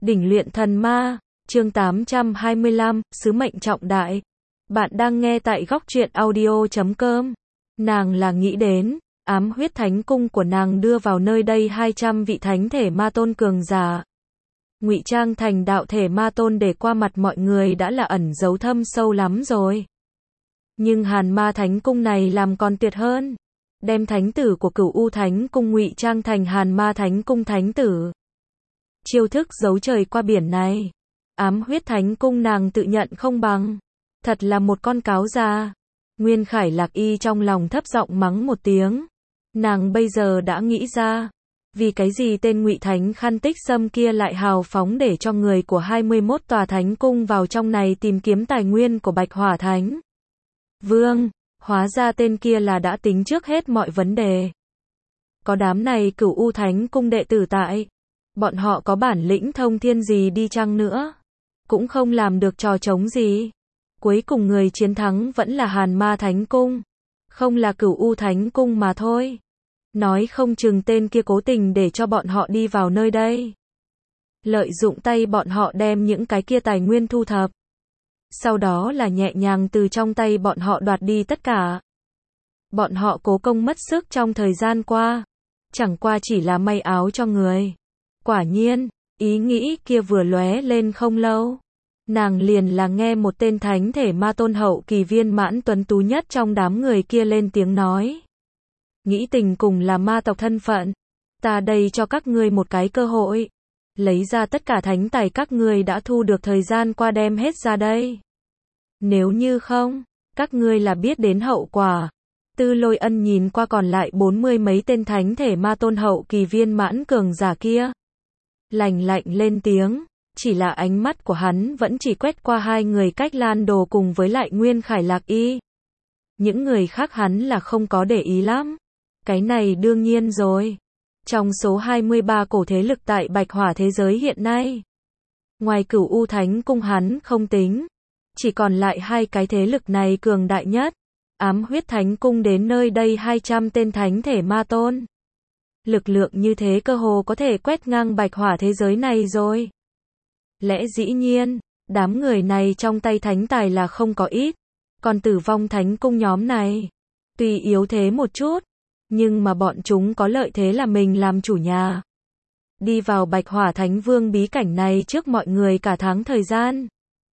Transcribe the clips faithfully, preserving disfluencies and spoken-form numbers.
Đỉnh luyện thần ma, chương tám trăm hai mươi lăm, sứ mệnh trọng đại. Bạn đang nghe tại góc truyện audio chấm com. Nàng là nghĩ đến, ám huyết thánh cung của nàng đưa vào nơi đây hai trăm vị thánh thể ma tôn cường giả. Ngụy trang thành đạo thể ma tôn để qua mặt mọi người đã là ẩn giấu thâm sâu lắm rồi. Nhưng Hàn Ma Thánh Cung này làm còn tuyệt hơn. Đem thánh tử của Cửu U Thánh Cung ngụy trang thành Hàn Ma Thánh Cung thánh tử. Chiêu thức giấu trời qua biển này, ám huyết thánh cung nàng tự nhận không bằng. Thật là một con cáo già. Nguyên Khải Lạc Y trong lòng thấp giọng mắng một tiếng. Nàng bây giờ đã nghĩ ra, vì cái gì tên Ngụy Thánh Khăn Tích Sâm kia lại hào phóng để cho người của hai mươi mốt tòa thánh cung vào trong này tìm kiếm tài nguyên của Bạch Hỏa Thánh Vương. Hóa ra tên kia là đã tính trước hết mọi vấn đề. Có đám này Cửu U Thánh Cung đệ tử tại, bọn họ có bản lĩnh thông thiên gì đi chăng nữa, cũng không làm được trò trống gì. Cuối cùng người chiến thắng vẫn là Hàn Ma Thánh Cung, không là Cửu U Thánh Cung mà thôi. Nói không chừng tên kia cố tình để cho bọn họ đi vào nơi đây, lợi dụng tay bọn họ đem những cái kia tài nguyên thu thập, sau đó là nhẹ nhàng từ trong tay bọn họ đoạt đi tất cả. Bọn họ cố công mất sức trong thời gian qua, chẳng qua chỉ là may áo cho người. Quả nhiên, ý nghĩ kia vừa lóe lên không lâu, nàng liền là nghe một tên thánh thể ma tôn hậu kỳ viên mãn tuấn tú nhất trong đám người kia lên tiếng nói. Nghĩ tình cùng là ma tộc thân phận, ta đây cho các ngươi một cái cơ hội, lấy ra tất cả thánh tài các ngươi đã thu được thời gian qua đem hết ra đây. Nếu như không, các ngươi là biết đến hậu quả. Tư Lôi Ân nhìn qua còn lại bốn mươi mấy tên thánh thể ma tôn hậu kỳ viên mãn cường giả kia, lạnh lạnh lên tiếng, chỉ là ánh mắt của hắn vẫn chỉ quét qua hai người Cách Lan Đồ cùng với lại Nguyên Khải Lạc Y. Những người khác hắn là không có để ý lắm. Cái này đương nhiên rồi. Trong số hai mươi ba cổ thế lực tại Bạch Hỏa thế giới hiện nay, ngoài Cửu U Thánh Cung hắn không tính, chỉ còn lại hai cái thế lực này cường đại nhất. Ám huyết thánh cung đến nơi đây hai trăm tên thánh thể ma tôn. Lực lượng như thế cơ hồ có thể quét ngang Bạch Hỏa thế giới này rồi. Lẽ dĩ nhiên, đám người này trong tay thánh tài là không có ít. Còn Tử Vong Thánh Cung nhóm này, tuy yếu thế một chút, nhưng mà bọn chúng có lợi thế là mình làm chủ nhà. Đi vào Bạch Hỏa Thánh Vương bí cảnh này trước mọi người cả tháng thời gian.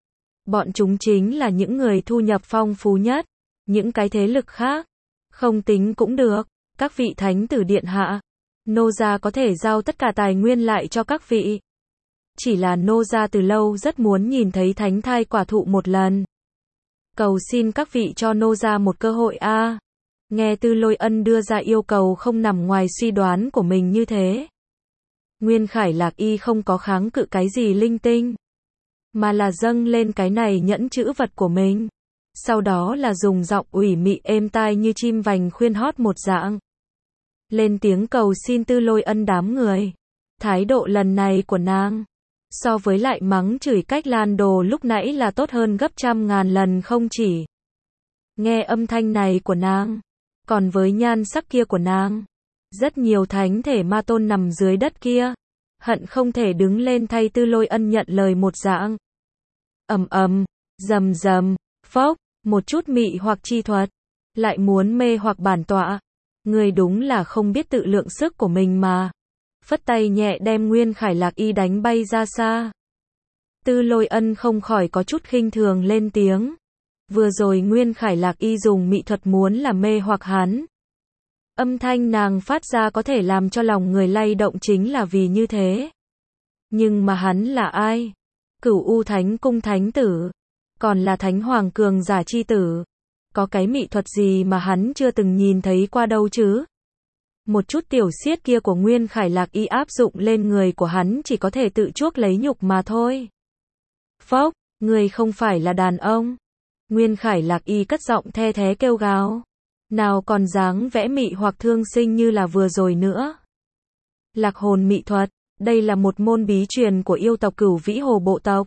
Bọn chúng chính là những người thu nhập phong phú nhất. Những cái thế lực khác, không tính cũng được. Các vị thánh tử điện hạ, nô gia có thể giao tất cả tài nguyên lại cho các vị. Chỉ là nô gia từ lâu rất muốn nhìn thấy thánh thai quả thụ một lần. Cầu xin các vị cho nô gia một cơ hội a. À. Nghe Tư Lôi Ân đưa ra yêu cầu không nằm ngoài suy đoán của mình như thế, Nguyên Khải Lạc Y không có kháng cự cái gì linh tinh, mà là dâng lên cái này nhẫn chữ vật của mình. Sau đó là dùng giọng ủy mị êm tai như chim vành khuyên hót một dạng, lên tiếng cầu xin Tư Lôi Ân đám người. Thái độ lần này của nàng, so với lại mắng chửi Cách Lan Đồ lúc nãy là tốt hơn gấp trăm ngàn lần không chỉ. Nghe âm thanh này của nàng, còn với nhan sắc kia của nàng, rất nhiều thánh thể ma tôn nằm dưới đất kia, hận không thể đứng lên thay Tư Lôi Ân nhận lời một dạng. Ầm ầm, rầm rầm, phốc, một chút mị hoặc chi thuật, lại muốn mê hoặc bản tọa. Người đúng là không biết tự lượng sức của mình mà. Phất tay nhẹ đem Nguyên Khải Lạc Y đánh bay ra xa. Tư Lôi Ân không khỏi có chút khinh thường lên tiếng. Vừa rồi Nguyên Khải Lạc Y dùng mị thuật muốn là mê hoặc hắn. Âm thanh nàng phát ra có thể làm cho lòng người lay động chính là vì như thế. Nhưng mà hắn là ai? Cửu U Thánh Cung thánh tử, còn là thánh hoàng cường giả chi tử. Có cái mị thuật gì mà hắn chưa từng nhìn thấy qua đâu chứ? Một chút tiểu xiết kia của Nguyên Khải Lạc Y áp dụng lên người của hắn chỉ có thể tự chuốc lấy nhục mà thôi. Phốc, người không phải là đàn ông. Nguyên Khải Lạc Y cất giọng the thé kêu gào. Nào còn dáng vẽ mị hoặc thương sinh như là vừa rồi nữa. Lạc hồn mị thuật, đây là một môn bí truyền của yêu tộc Cửu Vĩ Hồ bộ tộc.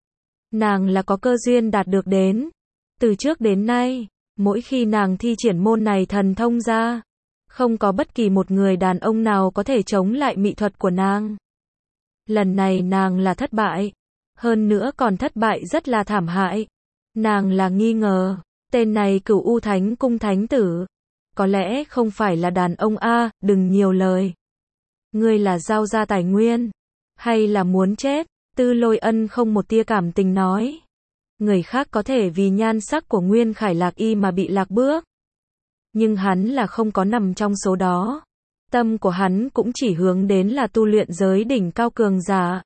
Nàng là có cơ duyên đạt được đến. Từ trước đến nay, mỗi khi nàng thi triển môn này thần thông ra, không có bất kỳ một người đàn ông nào có thể chống lại mị thuật của nàng. Lần này nàng là thất bại. Hơn nữa còn thất bại rất là thảm hại. Nàng là nghi ngờ, tên này Cửu U Thánh Cung thánh tử. Có lẽ không phải là đàn ông a, đừng nhiều lời. Ngươi là giao ra tài nguyên, hay là muốn chết? Tư Lôi Ân không một tia cảm tình nói. Người khác có thể vì nhan sắc của Nguyên Khải Lạc Y mà bị lạc bước. Nhưng hắn là không có nằm trong số đó. Tâm của hắn cũng chỉ hướng đến là tu luyện giới đỉnh cao cường giả.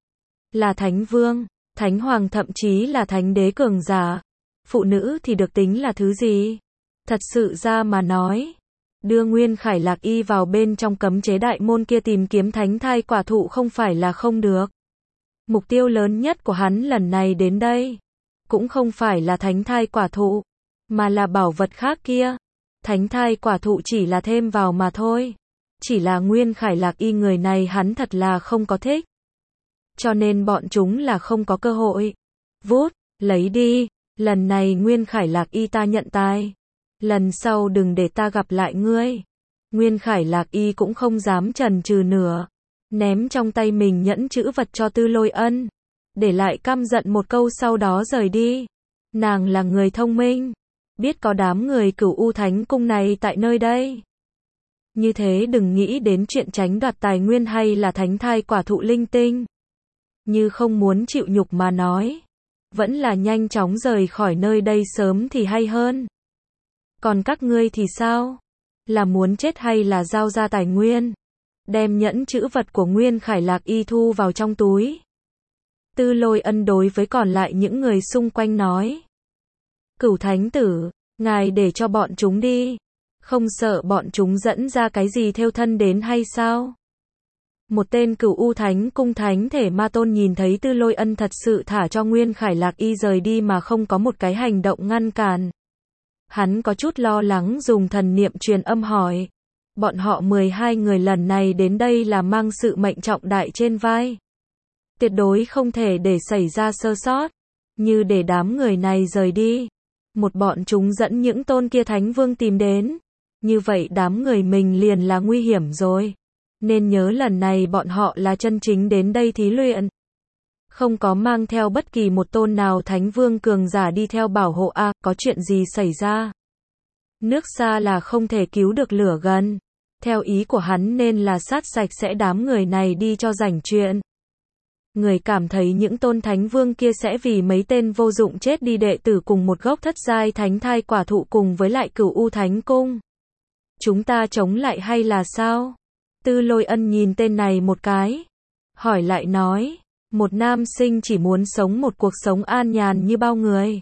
Là thánh vương, thánh hoàng thậm chí là thánh đế cường giả. Phụ nữ thì được tính là thứ gì? Thật sự ra mà nói, đưa Nguyên Khải Lạc Y vào bên trong cấm chế đại môn kia tìm kiếm thánh thai quả thụ không phải là không được. Mục tiêu lớn nhất của hắn lần này đến đây, cũng không phải là thánh thai quả thụ, mà là bảo vật khác kia. Thánh thai quả thụ chỉ là thêm vào mà thôi. Chỉ là Nguyên Khải Lạc Y người này hắn thật là không có thích. Cho nên bọn chúng là không có cơ hội. Vút, lấy đi, lần này Nguyên Khải Lạc Y ta nhận tài. Lần sau đừng để ta gặp lại ngươi. Nguyên Khải Lạc Y cũng không dám chần chừ nữa. Ném trong tay mình nhẫn chữ vật cho Tư Lôi Ân. Để lại căm giận một câu sau đó rời đi. Nàng là người thông minh. Biết có đám người Cửu U Thánh Cung này tại nơi đây. Như thế đừng nghĩ đến chuyện tránh đoạt tài nguyên hay là thánh thai quả thụ linh tinh. Như không muốn chịu nhục mà nói. Vẫn là nhanh chóng rời khỏi nơi đây sớm thì hay hơn. Còn các ngươi thì sao? Là muốn chết hay là giao ra tài nguyên? Đem nhẫn chữ vật của Nguyên Khải Lạc Y thu vào trong túi. Tư Lôi Ân đối với còn lại những người xung quanh nói. Cửu Thánh Tử, ngài để cho bọn chúng đi. Không sợ bọn chúng dẫn ra cái gì theo thân đến hay sao? Một tên Cửu U Thánh Cung Thánh Thể Ma Tôn nhìn thấy Tư Lôi Ân thật sự thả cho Nguyên Khải Lạc Y rời đi mà không có một cái hành động ngăn cản. Hắn có chút lo lắng dùng thần niệm truyền âm hỏi. Bọn họ mười hai người lần này đến đây là mang sự mệnh trọng đại trên vai. Tuyệt đối không thể để xảy ra sơ sót. Như để đám người này rời đi. Một bọn chúng dẫn những tôn kia thánh vương tìm đến. Như vậy đám người mình liền là nguy hiểm rồi. Nên nhớ lần này bọn họ là chân chính đến đây thí luyện. Không có mang theo bất kỳ một tôn nào thánh vương cường giả đi theo bảo hộ a, à, có chuyện gì xảy ra? Nước xa là không thể cứu được lửa gần. Theo ý của hắn nên là sát sạch sẽ đám người này đi cho rảnh chuyện. Người cảm thấy những tôn thánh vương kia sẽ vì mấy tên vô dụng chết đi đệ tử cùng một gốc thất giai thánh thai quả thụ cùng với lại Cửu U Thánh Cung. Chúng ta chống lại hay là sao? Tư Lôi Ân nhìn tên này một cái. Hỏi lại nói. Một nam sinh chỉ muốn sống một cuộc sống an nhàn như bao người.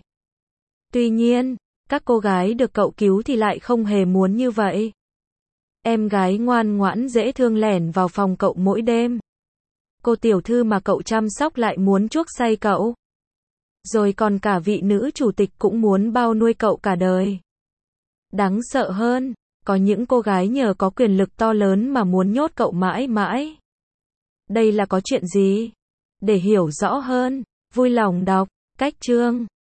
Tuy nhiên, các cô gái được cậu cứu thì lại không hề muốn như vậy. Em gái ngoan ngoãn dễ thương lẻn vào phòng cậu mỗi đêm. Cô tiểu thư mà cậu chăm sóc lại muốn chuốc say cậu. Rồi còn cả vị nữ chủ tịch cũng muốn bao nuôi cậu cả đời. Đáng sợ hơn, có những cô gái nhờ có quyền lực to lớn mà muốn nhốt cậu mãi mãi. Đây là có chuyện gì? Để hiểu rõ hơn, vui lòng đọc cách chương